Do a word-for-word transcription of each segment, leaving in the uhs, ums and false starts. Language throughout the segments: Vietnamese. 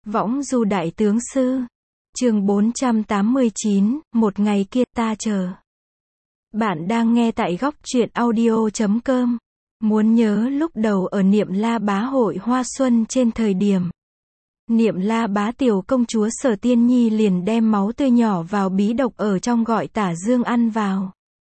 Võng du đại tướng sư. Chương bốn trăm tám mươi chín, một ngày kia ta chờ. Bạn đang nghe tại góc truyện audio chấm com. Muốn nhớ lúc đầu ở Niệm La Bá hội hoa xuân trên thời điểm. Niệm La Bá tiểu công chúa Sở Tiên Nhi liền đem máu tươi nhỏ vào bí độc ở trong gọi Tả Dương ăn vào.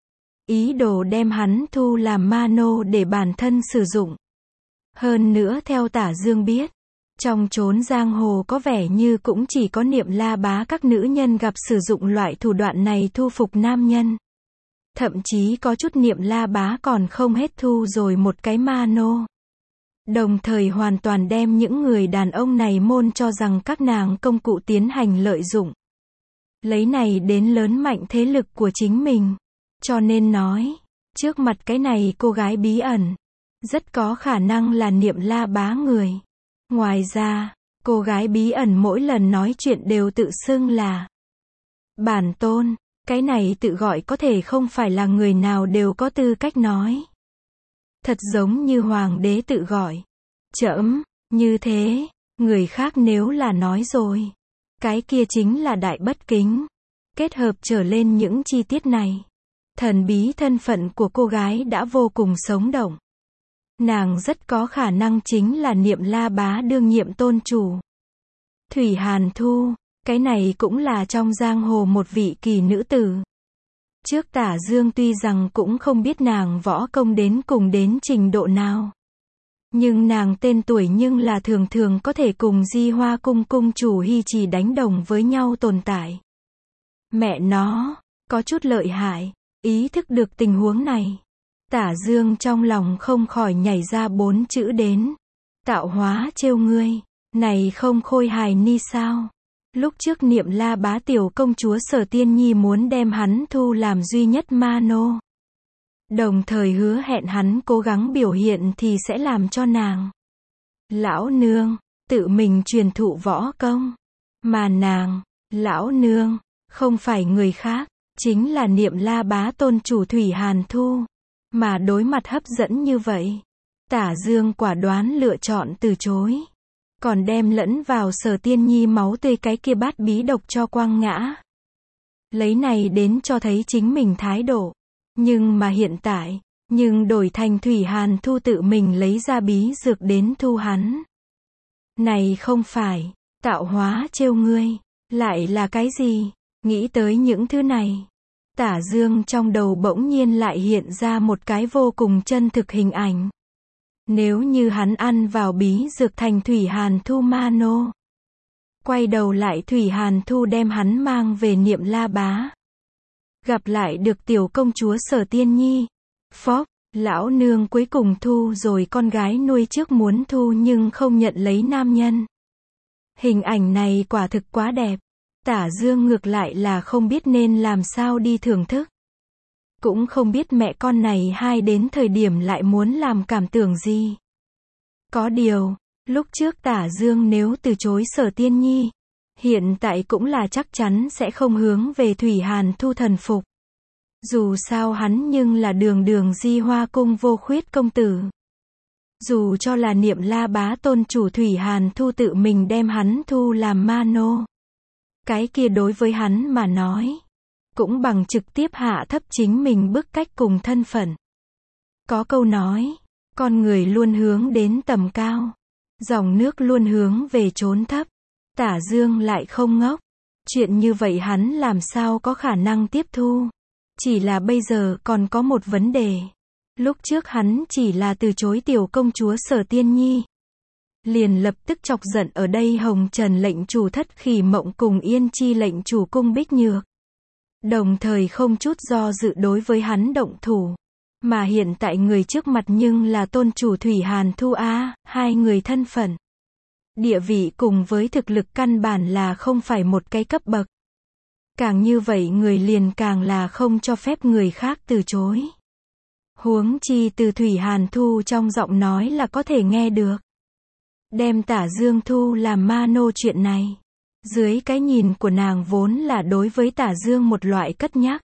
Ý đồ đem hắn thu làm ma nô để bản thân sử dụng. Hơn nữa theo Tả Dương biết, trong chốn giang hồ có vẻ như cũng chỉ có Niệm La Bá các nữ nhân gặp sử dụng loại thủ đoạn này thu phục nam nhân. Thậm chí có chút Niệm La Bá còn không hết thu rồi một cái ma nô. Đồng thời hoàn toàn đem những người đàn ông này môn cho rằng các nàng công cụ tiến hành lợi dụng. Lấy này đến lớn mạnh thế lực của chính mình. Cho nên nói, trước mặt cái này cô gái bí ẩn, rất có khả năng là Niệm La Bá người. Ngoài ra, cô gái bí ẩn mỗi lần nói chuyện đều tự xưng là bản tôn. Cái này tự gọi có thể không phải là người nào đều có tư cách nói. Thật giống như hoàng đế tự gọi trẫm, như thế, người khác nếu là nói rồi, cái kia chính là đại bất kính. Kết hợp trở lên những chi tiết này, thần bí thân phận của cô gái đã vô cùng sống động. Nàng rất có khả năng chính là Niệm La Bá đương nhiệm tôn chủ. Thủy Hàn Thu, cái này cũng là trong giang hồ một vị kỳ nữ tử. Trước Tả Dương tuy rằng cũng không biết nàng võ công đến cùng đến trình độ nào. Nhưng nàng tên tuổi nhưng là thường thường có thể cùng Di Hoa cung cung chủ Hy Trì đánh đồng với nhau tồn tại. Mẹ nó, có chút lợi hại. Ý thức được tình huống này, Tả Dương trong lòng không khỏi nhảy ra bốn chữ đến. Tạo hóa trêu ngươi, này không khôi hài ni sao? Lúc trước Niệm La Bá tiểu công chúa Sở Tiên Nhi muốn đem hắn thu làm duy nhất ma nô. Đồng thời hứa hẹn hắn cố gắng biểu hiện thì sẽ làm cho nàng, lão nương, tự mình truyền thụ võ công. Mà nàng, lão nương, không phải người khác, chính là Niệm La Bá tôn chủ Thủy Hàn Thu. Mà đối mặt hấp dẫn như vậy, Tả Dương quả đoán lựa chọn từ chối. Còn đem lẫn vào Sở Tiên Nhi máu tươi cái kia bát bí độc cho quăng ngã. Lấy này đến cho thấy chính mình thái độ. Nhưng mà hiện tại, nhưng đổi thành Thủy Hàn Thu tự mình lấy ra bí dược đến thu hắn. Này không phải, tạo hóa trêu ngươi, lại là cái gì? Nghĩ tới những thứ này, Tả Dương trong đầu bỗng nhiên lại hiện ra một cái vô cùng chân thực hình ảnh. Nếu như hắn ăn vào bí dược thành Thủy Hàn Thu ma nô, quay đầu lại Thủy Hàn Thu đem hắn mang về Niệm La Bá, gặp lại được tiểu công chúa Sở Tiên Nhi. Phốc, lão nương cuối cùng thu rồi con gái nuôi trước muốn thu nhưng không nhận lấy nam nhân. Hình ảnh này quả thực quá đẹp. Tả Dương ngược lại là không biết nên làm sao đi thưởng thức. Cũng không biết mẹ con này hai đến thời điểm lại muốn làm cảm tưởng gì. Có điều, lúc trước Tả Dương nếu từ chối Sở Tiên Nhi, hiện tại cũng là chắc chắn sẽ không hướng về Thủy Hàn Thu thần phục. Dù sao hắn nhưng là đường đường Di Hoa cung vô khuyết công tử. Dù cho là Niệm La Bá tôn chủ Thủy Hàn Thu tự mình đem hắn thu làm ma nô, cái kia đối với hắn mà nói, cũng bằng trực tiếp hạ thấp chính mình bức cách cùng thân phận. Có câu nói, con người luôn hướng đến tầm cao, dòng nước luôn hướng về chốn thấp. Tả Dương lại không ngốc. Chuyện như vậy hắn làm sao có khả năng tiếp thu. Chỉ là bây giờ còn có một vấn đề. Lúc trước hắn chỉ là từ chối tiểu công chúa Sở Tiên Nhi, liền lập tức chọc giận ở đây Hồng Trần lệnh chủ Thất Khỉ Mộng cùng Yên Chi lệnh chủ Cung Bích Nhược. Đồng thời không chút do dự đối với hắn động thủ. Mà hiện tại người trước mặt nhưng là tôn chủ Thủy Hàn Thu A, hai người thân phận, địa vị cùng với thực lực căn bản là không phải một cái cấp bậc. Càng như vậy người liền càng là không cho phép người khác từ chối. Huống chi từ Thủy Hàn Thu trong giọng nói là có thể nghe được. Đem Tả Dương thu làm ma nô chuyện này, dưới cái nhìn của nàng vốn là đối với Tả Dương một loại cất nhắc.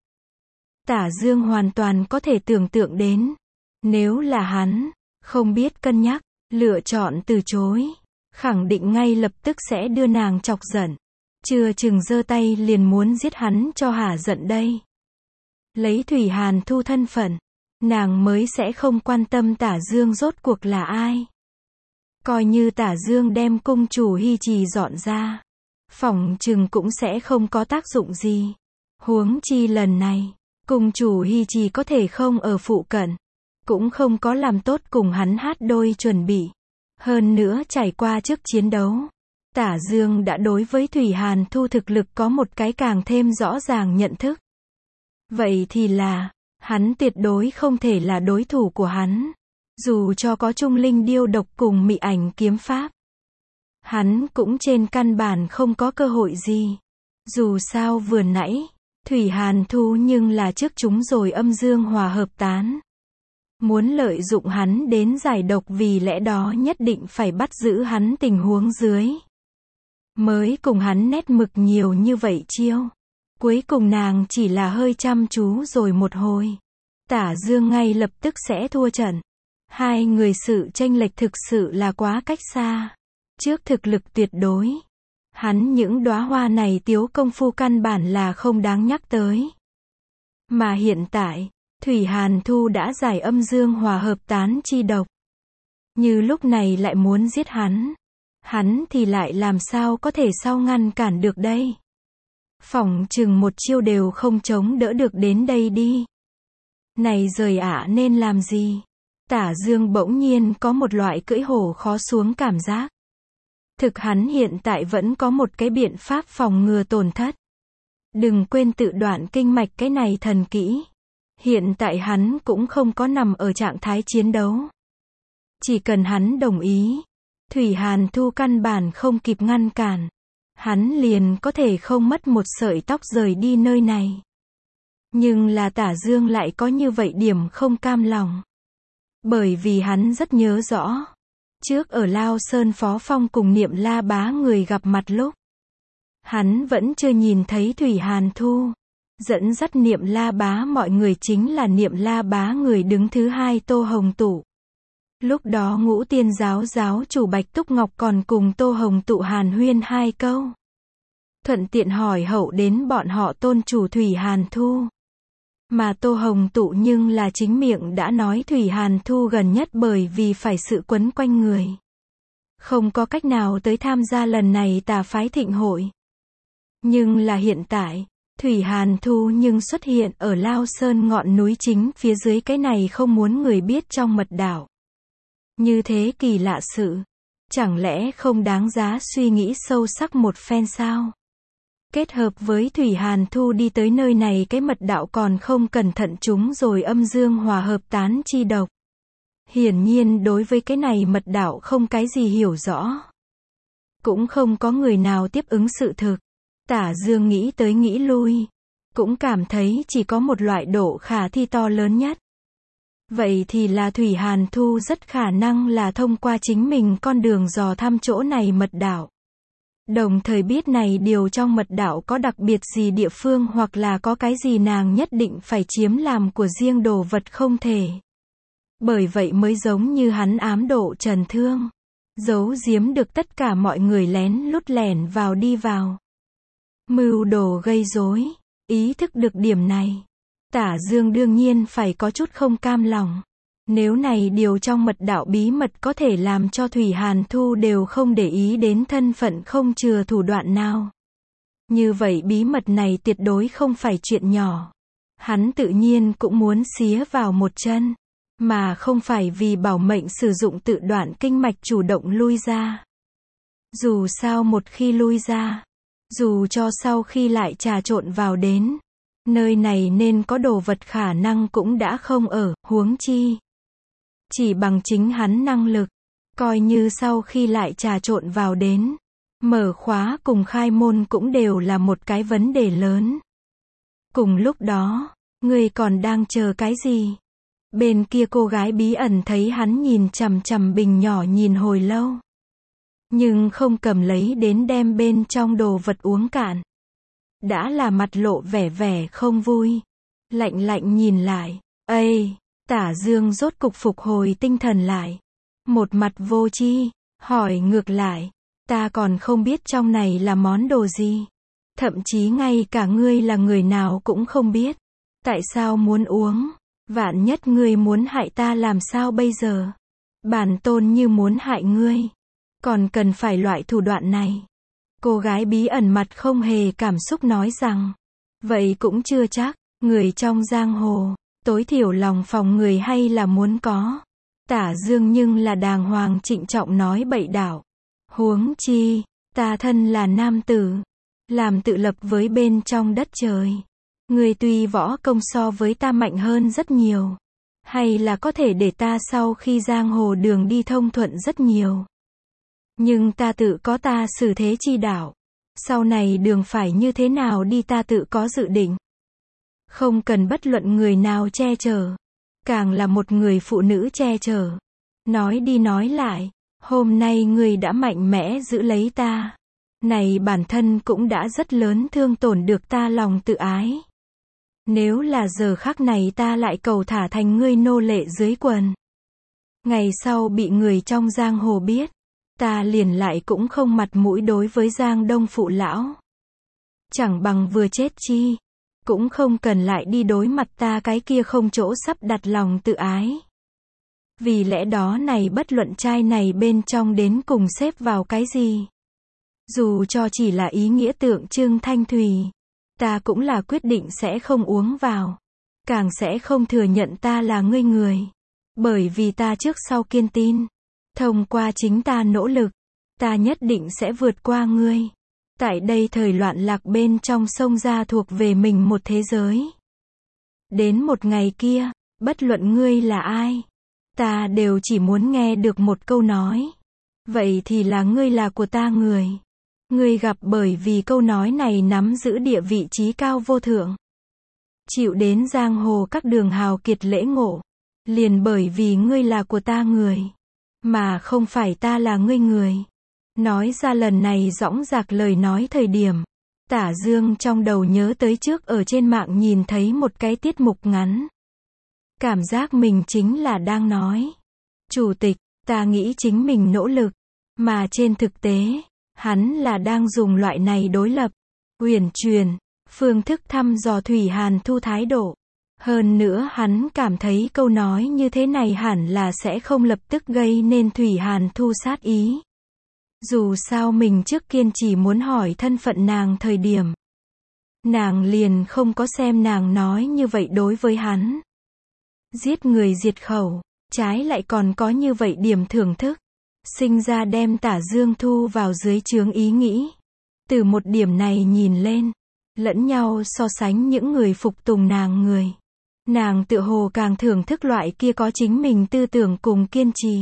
Tả Dương hoàn toàn có thể tưởng tượng đến, nếu là hắn, không biết cân nhắc, lựa chọn từ chối. khẳng định ngay lập tức sẽ đưa nàng chọc giận. Chưa chừng giơ tay liền muốn giết hắn cho hả giận đây. Lấy Thủy Hàn Thu thân phận, nàng mới sẽ không quan tâm Tả Dương rốt cuộc là ai. Coi như Tả Dương đem cung chủ Hy Trì dọn ra, phỏng chừng cũng sẽ không có tác dụng gì. Huống chi lần này, cung chủ Hy Trì có thể không ở phụ cận, cũng không có làm tốt cùng hắn hát đôi chuẩn bị. Hơn nữa trải qua trước chiến đấu, Tả Dương đã đối với Thủy Hàn Thu thực lực có một cái càng thêm rõ ràng nhận thức. Vậy thì là, hắn tuyệt đối không thể là đối thủ của hắn. Dù cho có Trung Linh Điêu Độc cùng Mị Ảnh Kiếm Pháp, hắn cũng trên căn bản không có cơ hội gì. Dù sao vừa nãy, Thủy Hàn Thu nhưng là trước chúng rồi âm dương hòa hợp tán. Muốn lợi dụng hắn đến giải độc, vì lẽ đó nhất định phải bắt giữ hắn tình huống dưới. Mới cùng hắn nét mực nhiều như vậy chiêu. Cuối cùng nàng chỉ là hơi chăm chú rồi một hồi. Tả Dương ngay lập tức sẽ thua trận. Hai người sự chênh lệch thực sự là quá cách xa. Trước thực lực tuyệt đối, hắn những đóa hoa này tiếu công phu căn bản là không đáng nhắc tới. Mà hiện tại, Thủy Hàn Thu đã giải âm dương hòa hợp tán chi độc. Như lúc này lại muốn giết hắn. Hắn thì lại làm sao có thể sau ngăn cản được đây. Phỏng chừng một chiêu đều không chống đỡ được đến đây đi. Này rời ạ nên làm gì? Tả Dương bỗng nhiên có một loại cưỡi hổ khó xuống cảm giác. Thực hắn hiện tại vẫn có một cái biện pháp phòng ngừa tổn thất. Đừng quên tự đoạn kinh mạch cái này thần kỹ. Hiện tại hắn cũng không có nằm ở trạng thái chiến đấu. Chỉ cần hắn đồng ý, Thủy Hàn Thu căn bản không kịp ngăn cản. Hắn liền có thể không mất một sợi tóc rời đi nơi này. Nhưng là Tả Dương lại có như vậy điểm không cam lòng. Bởi vì hắn rất nhớ rõ. Trước ở Lao Sơn Phó Phong cùng Niệm La Bá người gặp mặt lúc, hắn vẫn chưa nhìn thấy Thủy Hàn Thu. Dẫn dắt Niệm La Bá mọi người chính là Niệm La Bá người đứng thứ hai Tô Hồng Tụ. Lúc đó Ngũ Tiên giáo giáo chủ Bạch Túc Ngọc còn cùng Tô Hồng Tụ hàn huyên hai câu. Thuận tiện hỏi hậu đến bọn họ tôn chủ Thủy Hàn Thu. Mà Tô Hồng Tụ nhưng là chính miệng đã nói Thủy Hàn Thu gần nhất bởi vì phải sự quấn quanh người, không có cách nào tới tham gia lần này tà phái thịnh hội. Nhưng là hiện tại, Thủy Hàn Thu nhưng xuất hiện ở Lao Sơn ngọn núi chính phía dưới cái này không muốn người biết trong mật đảo. Như thế kỳ lạ sự, chẳng lẽ không đáng giá suy nghĩ sâu sắc một phen sao? Kết hợp với Thủy Hàn Thu đi tới nơi này cái mật đạo còn không cẩn thận chúng rồi âm dương hòa hợp tán chi độc. Hiển nhiên đối với cái này mật đạo không cái gì hiểu rõ. Cũng không có người nào tiếp ứng sự thực. Tả Dương nghĩ tới nghĩ lui, cũng cảm thấy chỉ có một loại độ khả thi to lớn nhất. Vậy thì là Thủy Hàn Thu rất khả năng là thông qua chính mình con đường dò thăm chỗ này mật đạo. Đồng thời biết này điều trong mật đạo có đặc biệt gì địa phương hoặc là có cái gì nàng nhất định phải chiếm làm của riêng đồ vật không thể. Bởi vậy mới giống như hắn ám độ Trần Thương, giấu giếm được tất cả mọi người lén lút lẻn vào đi vào. Mưu đồ gây rối, ý thức được điểm này. Tả Dương đương nhiên phải có chút không cam lòng. Nếu này điều trong mật đạo bí mật có thể làm cho Thủy Hàn Thu đều không để ý đến thân phận không chừa thủ đoạn nào. Như vậy bí mật này tuyệt đối không phải chuyện nhỏ. Hắn tự nhiên cũng muốn xía vào một chân. Mà không phải vì bảo mệnh sử dụng tự đoạn kinh mạch chủ động lui ra. Dù sao một khi lui ra, dù cho sau khi lại trà trộn vào đến, nơi này nên có đồ vật khả năng cũng đã không ở, huống chi. Chỉ bằng chính hắn năng lực, coi như sau khi lại trà trộn vào đến, mở khóa cùng khai môn cũng đều là một cái vấn đề lớn. Cùng lúc đó, người còn đang chờ cái gì? Bên kia cô gái bí ẩn thấy hắn nhìn chằm chằm bình nhỏ nhìn hồi lâu. Nhưng không cầm lấy đến đem bên trong đồ vật uống cạn. Đã là mặt lộ vẻ vẻ không vui. Lạnh lạnh nhìn lại. Ây, Tả Dương rốt cục phục hồi tinh thần lại. Một mặt vô tri. Hỏi ngược lại, ta còn không biết trong này là món đồ gì. Thậm chí ngay cả ngươi là người nào cũng không biết. Tại sao muốn uống? Vạn nhất ngươi muốn hại ta làm sao bây giờ? Bản tôn như muốn hại ngươi. Còn cần phải loại thủ đoạn này. Cô gái bí ẩn mặt không hề cảm xúc nói rằng. Vậy cũng chưa chắc, người trong giang hồ, tối thiểu lòng phòng người hay là muốn có. Tả Dương nhưng là đàng hoàng trịnh trọng nói bậy đảo. Huống chi, ta thân là nam tử. Làm tự lập với bên trong đất trời. Người tuy võ công so với ta mạnh hơn rất nhiều. Hay là có thể để ta sau khi giang hồ đường đi thông thuận rất nhiều. Nhưng ta tự có ta xử thế chi đạo. Sau này đường phải như thế nào đi ta tự có dự định. Không cần bất luận người nào che chở. Càng là một người phụ nữ che chở. Nói đi nói lại, hôm nay ngươi đã mạnh mẽ giữ lấy ta. Này bản thân cũng đã rất lớn thương tổn được ta lòng tự ái. Nếu là giờ khắc này ta lại cầu thả thành ngươi nô lệ dưới quần. Ngày sau bị người trong giang hồ biết. Ta liền lại cũng không mặt mũi đối với Giang Đông phụ lão. Chẳng bằng vừa chết chi. Cũng không cần lại đi đối mặt ta cái kia không chỗ sắp đặt lòng tự ái. Vì lẽ đó này bất luận trai này bên trong đến cùng xếp vào cái gì. Dù cho chỉ là ý nghĩa tượng trưng thanh thủy. Ta cũng là quyết định sẽ không uống vào. Càng sẽ không thừa nhận ta là ngươi người. Bởi vì ta trước sau kiên tin. Thông qua chính ta nỗ lực. Ta nhất định sẽ vượt qua ngươi. Tại đây thời loạn lạc bên trong sông ra thuộc về mình một thế giới. Đến một ngày kia, bất luận ngươi là ai. Ta đều chỉ muốn nghe được một câu nói. Vậy thì là ngươi là của ta người. Ngươi gặp bởi vì câu nói này nắm giữ địa vị trí cao vô thượng. Chịu đến giang hồ các đường hào kiệt lễ ngộ. Liền bởi vì ngươi là của ta người. Mà không phải ta là ngươi người. Nói ra lần này dõng dạc lời nói thời điểm. Tả Dương trong đầu nhớ tới trước ở trên mạng nhìn thấy một cái tiết mục ngắn. Cảm giác mình chính là đang nói. Chủ tịch, ta nghĩ chính mình nỗ lực. Mà trên thực tế, hắn là đang dùng loại này đối lập, uyển chuyển, phương thức thăm dò Thủy Hàn Thu thái độ. Hơn nữa hắn cảm thấy câu nói như thế này hẳn là sẽ không lập tức gây nên Thủy Hàn Thu sát ý. Dù sao mình trước kiên chỉ muốn hỏi thân phận nàng thời điểm. Nàng liền không có xem nàng nói như vậy đối với hắn. Giết người diệt khẩu, trái lại còn có như vậy điểm thưởng thức. Sinh ra đem Tả Dương thu vào dưới trướng ý nghĩ. Từ một điểm này nhìn lên, lẫn nhau so sánh những người phục tùng nàng người. Nàng tựa hồ càng thưởng thức loại kia có chính mình tư tưởng cùng kiên trì.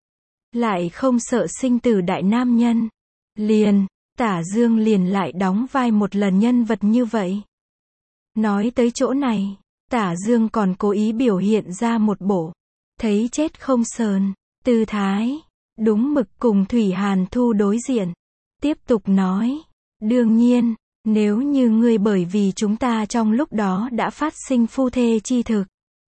Lại không sợ sinh tử đại nam nhân. Liền, Tả Dương liền lại đóng vai một lần nhân vật như vậy. Nói tới chỗ này, Tả Dương còn cố ý biểu hiện ra một bộ thấy chết không sờn tư thái, đúng mực cùng Thủy Hàn Thu đối diện. Tiếp tục nói, đương nhiên, nếu như ngươi bởi vì chúng ta trong lúc đó đã phát sinh phu thê chi thực,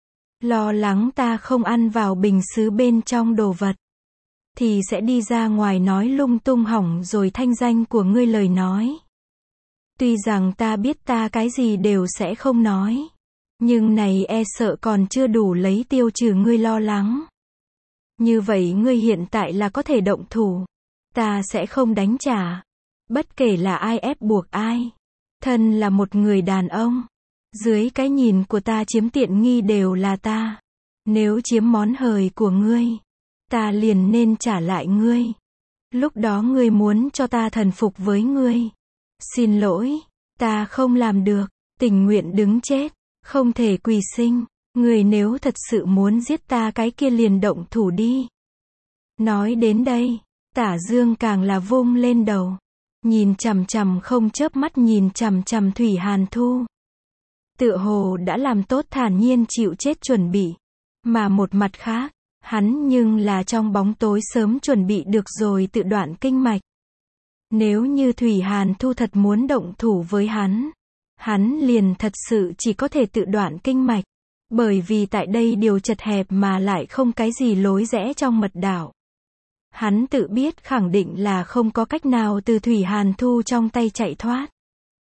lo lắng ta không ăn vào bình sứ bên trong đồ vật, thì sẽ đi ra ngoài nói lung tung hỏng rồi thanh danh của ngươi lời nói. Tuy rằng ta biết ta cái gì đều sẽ không nói, nhưng này e sợ còn chưa đủ lấy tiêu trừ ngươi lo lắng. Như vậy ngươi hiện tại là có thể động thủ. Ta sẽ không đánh trả. Bất kể là ai ép buộc ai. Thân là một người đàn ông. Dưới cái nhìn của ta chiếm tiện nghi đều là ta. Nếu chiếm món hời của ngươi, ta liền nên trả lại ngươi. Lúc đó ngươi muốn cho ta thần phục với ngươi. Xin lỗi, ta không làm được. Tình nguyện đứng chết, không thể quỳ sinh. Ngươi nếu thật sự muốn giết ta cái kia liền động thủ đi. Nói đến đây, Tả Dương càng là vung lên đầu. Nhìn chằm chằm không chớp mắt nhìn chằm chằm Thủy Hàn Thu. Tựa hồ đã làm tốt thản nhiên chịu chết chuẩn bị. Mà một mặt khác, hắn nhưng là trong bóng tối sớm chuẩn bị được rồi tự đoạn kinh mạch. Nếu như Thủy Hàn Thu thật muốn động thủ với hắn, hắn liền thật sự chỉ có thể tự đoạn kinh mạch. Bởi vì tại đây điều chật hẹp mà lại không cái gì lối rẽ trong mật đảo. Hắn tự biết khẳng định là không có cách nào từ Thủy Hàn Thu trong tay chạy thoát.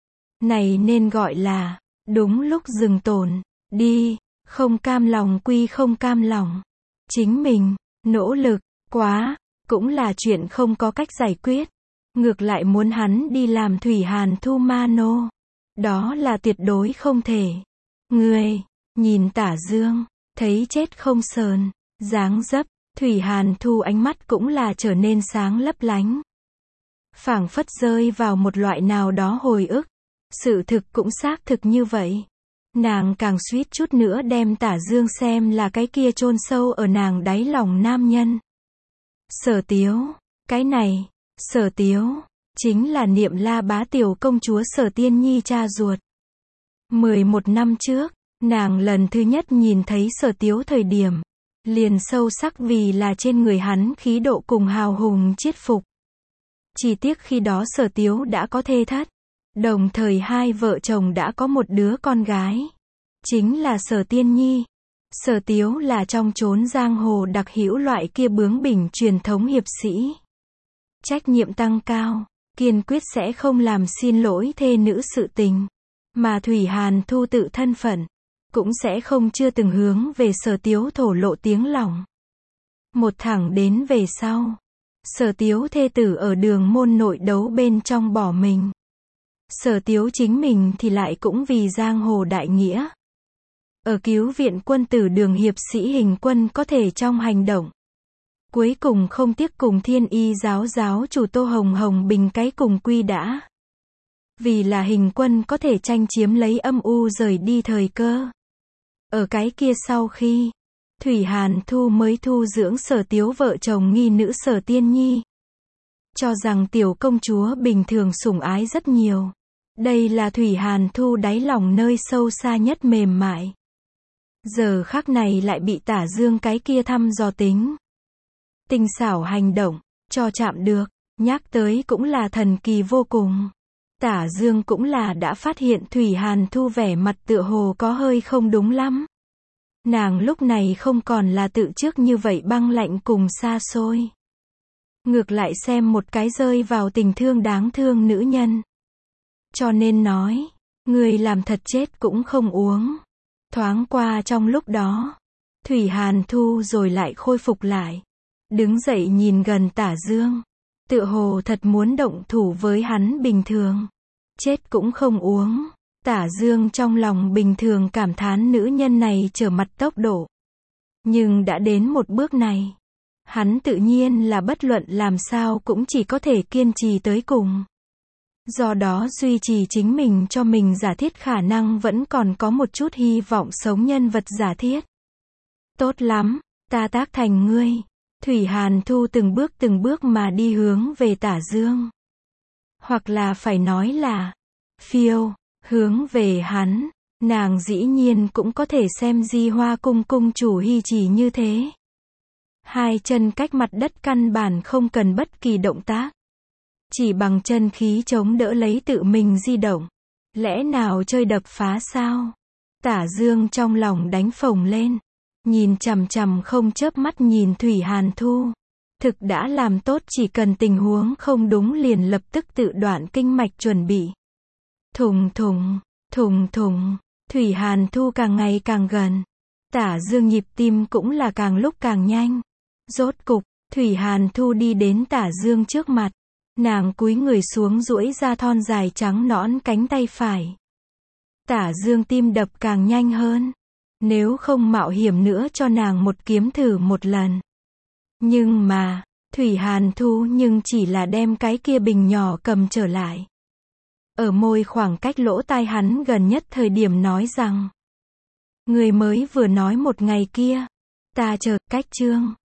Này nên gọi là, đúng lúc dừng tổn, đi, không cam lòng quy không cam lòng. Chính mình, nỗ lực, quá, cũng là chuyện không có cách giải quyết. Ngược lại muốn hắn đi làm Thủy Hàn Thu ma nô. Đó là tuyệt đối không thể. Người, nhìn Tả Dương, thấy chết không sờn, dáng dấp, Thủy Hàn Thu ánh mắt cũng là trở nên sáng lấp lánh. Phảng phất rơi vào một loại nào đó hồi ức. Sự thực cũng xác thực như vậy. Nàng càng suýt chút nữa đem Tả Dương xem là cái kia chôn sâu ở nàng đáy lòng nam nhân. Sở Tiếu, cái này, Sở Tiếu, chính là Niệm La bá tiểu công chúa Sở Tiên Nhi cha ruột. mười một năm trước, nàng lần thứ nhất nhìn thấy Sở Tiếu thời điểm, liền sâu sắc vì là trên người hắn khí độ cùng hào hùng chiết phục. Chỉ tiếc khi đó Sở Tiếu đã có thê thất, đồng thời hai vợ chồng đã có một đứa con gái, chính là Sở Tiên Nhi. Sở Tiếu là trong chốn giang hồ đặc hữu loại kia bướng bỉnh truyền thống hiệp sĩ. Trách nhiệm tăng cao, kiên quyết sẽ không làm xin lỗi thê nữ sự tình. Mà Thủy Hàn Thu tự thân phận, cũng sẽ không chưa từng hướng về Sở Tiếu thổ lộ tiếng lòng. Một thẳng đến về sau, Sở Tiếu thê tử ở đường môn nội đấu bên trong bỏ mình. Sở Tiếu chính mình thì lại cũng vì giang hồ đại nghĩa. Ở cứu viện quân tử đường hiệp sĩ Hình Quân có thể trong hành động. Cuối cùng không tiếc cùng Thiên Y giáo giáo chủ Tô Hồng Hồng bình cái cùng quy đã. Vì là Hình Quân có thể tranh chiếm lấy âm u rời đi thời cơ. Ở cái kia sau khi, Thủy Hàn Thu mới thu dưỡng Sở Tiếu vợ chồng nghi nữ Sở Tiên Nhi. Cho rằng tiểu công chúa bình thường sủng ái rất nhiều. Đây là Thủy Hàn Thu đáy lòng nơi sâu xa nhất mềm mại. Giờ khắc này lại bị Tả Dương cái kia thăm dò tính. Tinh xảo hành động, cho chạm được, nhắc tới cũng là thần kỳ vô cùng. Tả Dương cũng là đã phát hiện Thủy Hàn Thu vẻ mặt tựa hồ có hơi không đúng lắm. Nàng lúc này không còn là tự trước như vậy băng lạnh cùng xa xôi. Ngược lại xem một cái rơi vào tình thương đáng thương nữ nhân. Cho nên nói, người làm thật chết cũng không uống. Thoáng qua trong lúc đó, Thủy Hàn Thu rồi lại khôi phục lại. Đứng dậy nhìn gần Tả Dương. Tựa hồ thật muốn động thủ với hắn bình thường. Chết cũng không uống. Tả Dương trong lòng bình thường cảm thán nữ nhân này trở mặt tốc độ. Nhưng đã đến một bước này, hắn tự nhiên là bất luận làm sao cũng chỉ có thể kiên trì tới cùng. Do đó duy trì chính mình cho mình giả thiết khả năng vẫn còn có một chút hy vọng sống nhân vật giả thiết. Tốt lắm, ta tác thành ngươi. Thủy Hàn Thu từng bước từng bước mà đi hướng về Tả Dương. Hoặc là phải nói là, phiêu, hướng về hắn. Nàng dĩ nhiên cũng có thể xem Di Hoa cung cung chủ Hy Chỉ như thế. Hai chân cách mặt đất căn bản không cần bất kỳ động tác. Chỉ bằng chân khí chống đỡ lấy tự mình di động. Lẽ nào chơi đập phá sao? Tả Dương trong lòng đánh phồng lên. Nhìn chằm chằm không chớp mắt nhìn Thủy Hàn Thu. Thực đã làm tốt chỉ cần tình huống không đúng liền lập tức tự đoạn kinh mạch chuẩn bị. Thùng thùng, thùng thùng, Thủy Hàn Thu càng ngày càng gần. Tả Dương nhịp tim cũng là càng lúc càng nhanh. Rốt cục, Thủy Hàn Thu đi đến Tả Dương trước mặt. Nàng cúi người xuống duỗi ra thon dài trắng nõn cánh tay phải. Tả Dương tim đập càng nhanh hơn. Nếu không mạo hiểm nữa cho nàng một kiếm thử một lần. Nhưng mà, Thủy Hàn Thu nhưng chỉ là đem cái kia bình nhỏ cầm trở lại. Ở môi khoảng cách lỗ tai hắn gần nhất thời điểm nói rằng. Người mới vừa nói một ngày kia. Ta chờ, cách chương.